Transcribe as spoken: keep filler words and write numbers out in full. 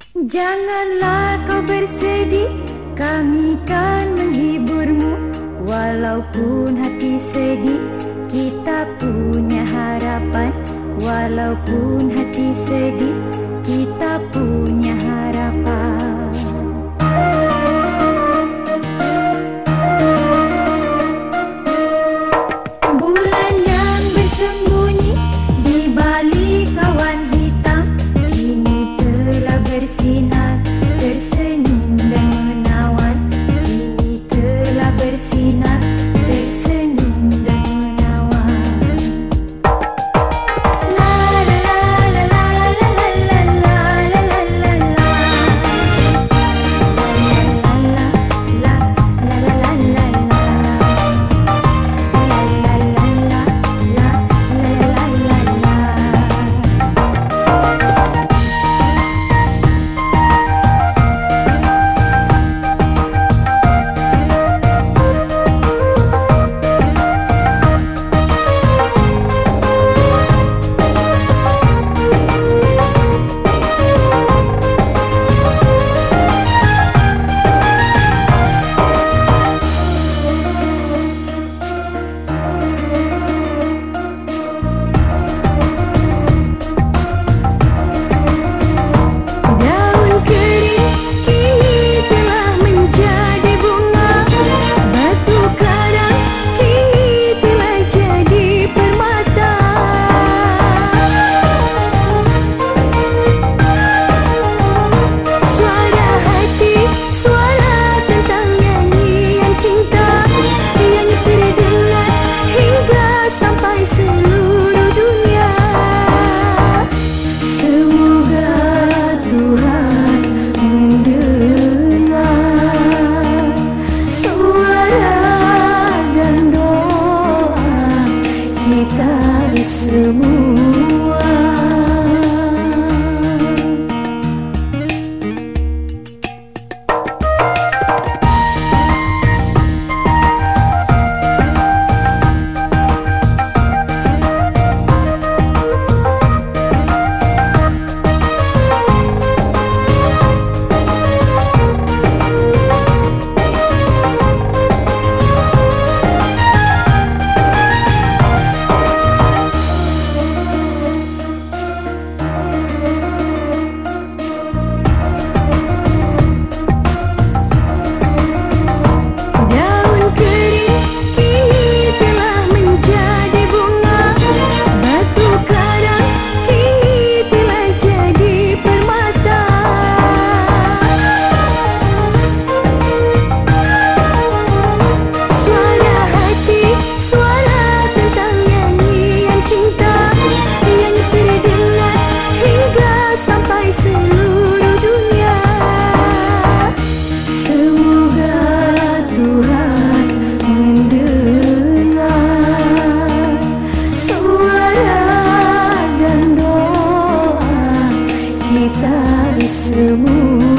Janganlah kau bersedih, kami kan menghiburmu. Walaupun hati sedih, kita punya harapan. Walaupun hati sedih, kita punya harapan. Bulan yang bersembunyi di balik awan hitam kini telah bersinar, tersenyum dan menawan. Kini telah bersinar, tersenyum dan menawan. La la la la la la la la la la la la. La la la la la la la. Semua kita semua.